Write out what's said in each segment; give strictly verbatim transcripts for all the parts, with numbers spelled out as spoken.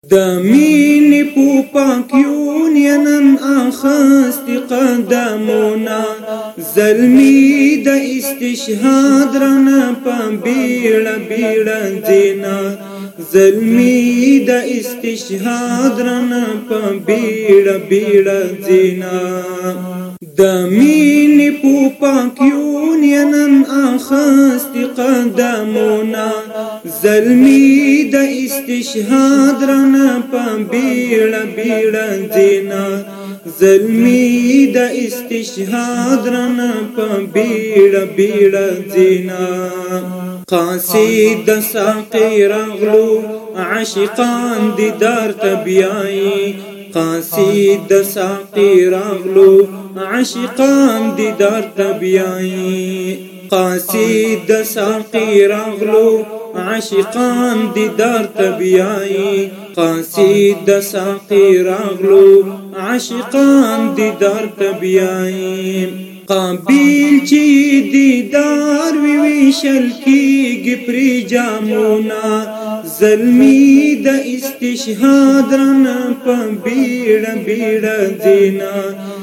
د مینې په پاکیون نن اخست قدمونه زلمی د استشهاد رانه په بیړه بیړه ځینا زلمی د استشهاد رانه په بیړه بیړه ځینا د مینې په پاکیون نن اخست قدمونه زلمی د استشهاد رانه په بیړه بیړه ځینا زلمی د استشهاد رانه په بیړه بیړه ځینا قاصد ساقی راغلو عاشقان دیدار تبیایی قاصد ساقی راغلو عاشقان دیدار تبیایی قاصد ساقی راغلو عاشقان دیدار تبیایی قاصد ساقی راغلو عاشقان دیدار تبیایی قابل چی دیدار وی ویشل کیږي پری جامونا زلمی د استشهاد رانه په بیړه بیړه ځینا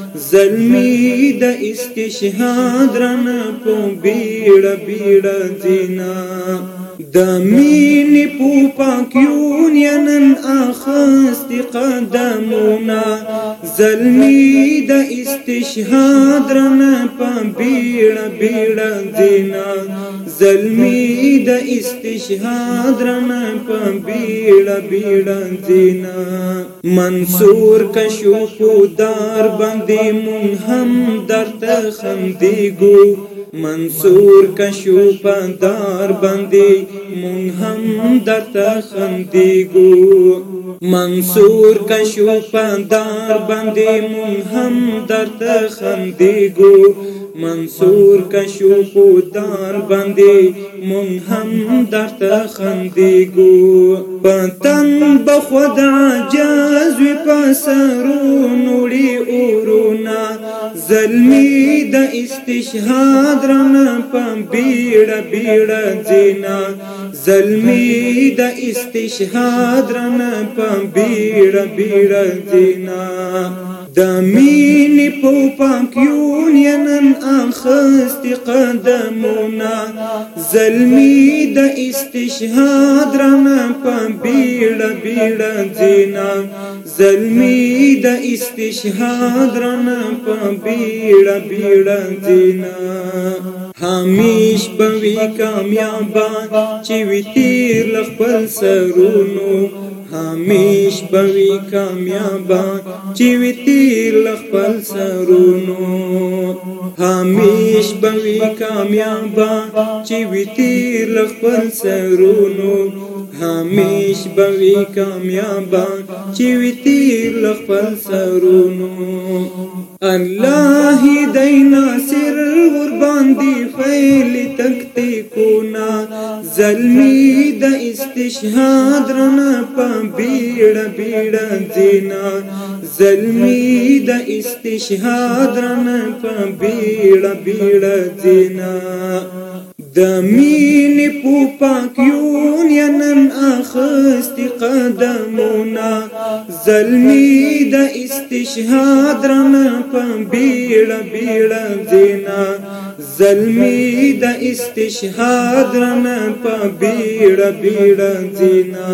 زلمی د استشهاد رانه په بیړه بیړه ځینا د مینې په پاکیون نن اخست قدمونه زلمی د استشهاد رانه په بیړه بیړه ځینا زلمی د استشهاد رانه په بیړه بیړه ځینا منصور کشو پودار باندې مون هم درته خندېږو منصور کشو پدار باندې مون هم درته خندېږو منصور کشو پدار باندې مون هم درته خندېږو منصور کشو پدار باندې مون هم درته خندېږو پتن بخود عجاز وی پسرون وړي اورونا زلمی د استشهاد رانه په بیړه بیړه ځینا زلمی د استشهاد رانه په بیړه بیړه ځینا د مینې په پاکیون نن اخست قدمونه زلمی د استشهاد رانه په بیړه بیړه ځینا زلمی د استشهاد رانه په بیړه بیړه ځینا همیش بوي کامیابه چې وي تیر له خپل سرونو همیش بوي کامیابه چې وي تیر له خپل سرونو همیش بوي کامیابه چې وي تیر له خپل سرونو همیش بوي کامیابه چې وي تیر له خپل سرونو الله دې ناصر ور باندې فیل تکتیکونا زلمی د استشهاد رانه په بیړه بیړه ځینا زلمی د استشهاد رانه په بیړه بیړه ځینا د مینې په پاکیون نن اخست قدمونه زلمی د استشهاد رانه په بیړه بیړه ځینا زلمی د استشهاد رانه په بیړه بیړه ځینا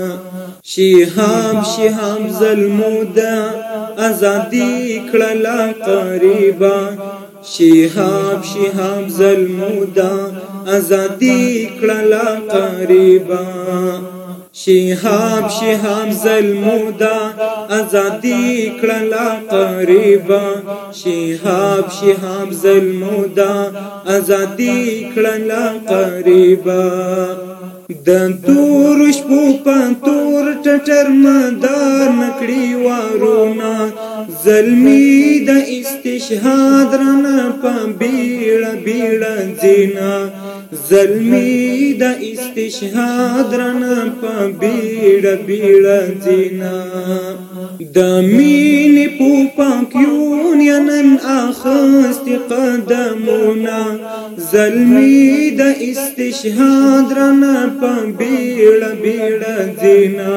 شهاب شهاب زلمودا ازادي کړلا قریبا شهاب شهاب زلمودا ازادي کړلا قریبا شهاب شهاب زلمودا ازادي کړلا قریبا شهاب شهاب زلمودا ازادي کړلا قریبا د تور شپو پانتور ټټر مدار نکړي وارونه زلمی د استشهاد رانه په بیړه بیړه ځینا زلمی د استشهاد رانه په بیړه بیړه ځینا د مینې په پاکیون نن اخست قدمونه زلمی د استشهاد رانه په بیړه بیړه ځینا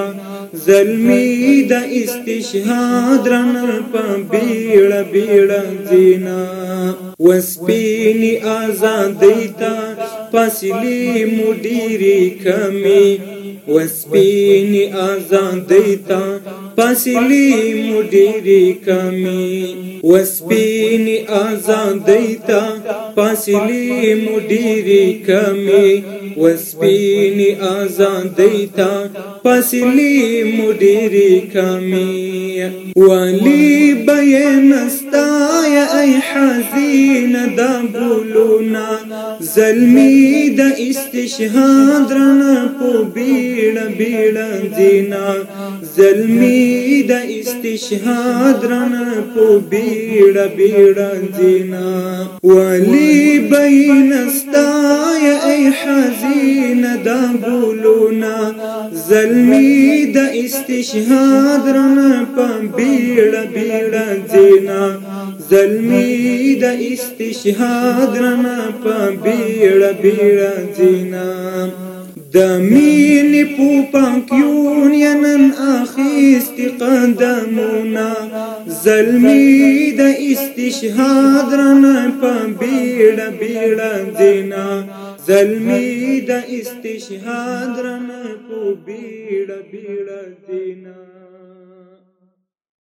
زلمی د استشهاد رن په بیړه بیړه زینا وسپینی آزادی تا فاصلی مدیری کمی وسپینی آزادی تا فاصلی مدیری کمی وسپینی آزادی تا فاصلی مدیری کمی وسپینی آزادی تا فاصلی مدیری کمی ولی بینستا یا ای حزین دا بولونا زلمی دا استشهاد رنا پو بیڑا بیڑا زینا زلمی دا استشهاد رنا پو بیڑا بیڑا زینا ولی بینستا یا ای حزین دا بولونا زلمی دا استشهاد رنا پا بیڑا بیڑا زینا زلمی دا استشهاد رنا پا بیڑا بیڑا زینا دا مین پو پاکیون ینن آخیست قدمونا زلمی دا استشهاد رنا پا بیڑا بیڑا زینا زلمی دا استشهاد رنا پو بیڑا بیڑا زینا